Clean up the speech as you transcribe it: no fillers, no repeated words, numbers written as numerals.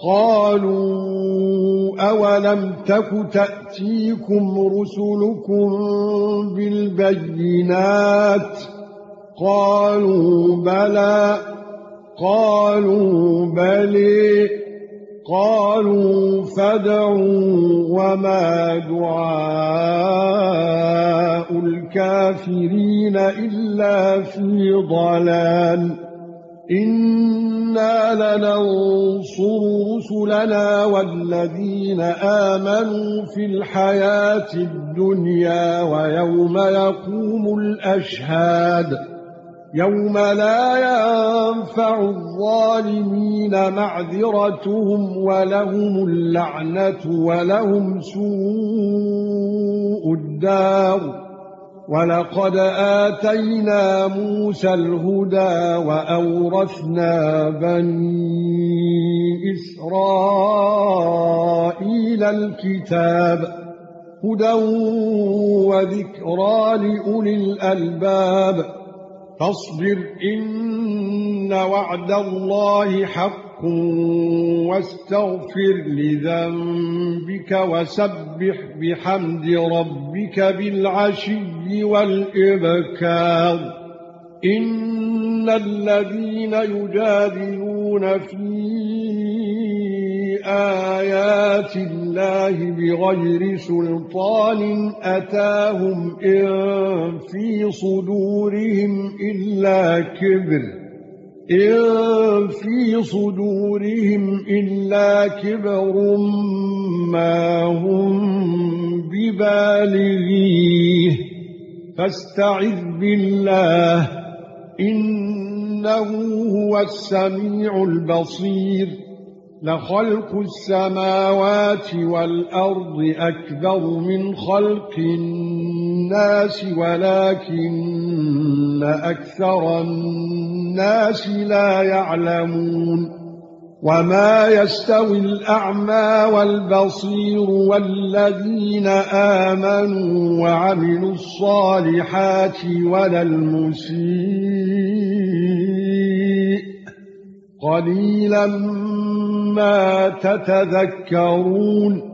قالوا أولم تك تأتيكم رسلكم بالبينات قالوا بلى قالوا بلى قالوا فادعوا وما دعاء الكافرين إلا في ضلال إنا لننصر رسلنا والذين آمنوا في الحياة الدنيا ويوم يقوم الأشهاد يوم لا ينفع الظالمين معذرتهم ولهم اللعنة ولهم سوء الدار ولقد آتينا موسى الهدى وأورثنا بني إسرائيل الكتاب هدى وذكرى لأولي الألباب فاصبر إن وعد الله حق واستغفر لذنبك وسبح بحمد ربك بالعشي والإبكار إن الذين يجادلون في آيات الله بغير سلطان أتاهم إن في صدورهم إلا كبر ما هم ببالغيه فاستعذ بالله إنه هو السميع البصير لخلق السماوات والأرض أكبر من خلق الناس ولكن أكثر الناس لا يعلمون وما يستوي الأعمى والبصير والذين آمنوا وعملوا الصالحات ولا المسيء قليلا ما تتذكرون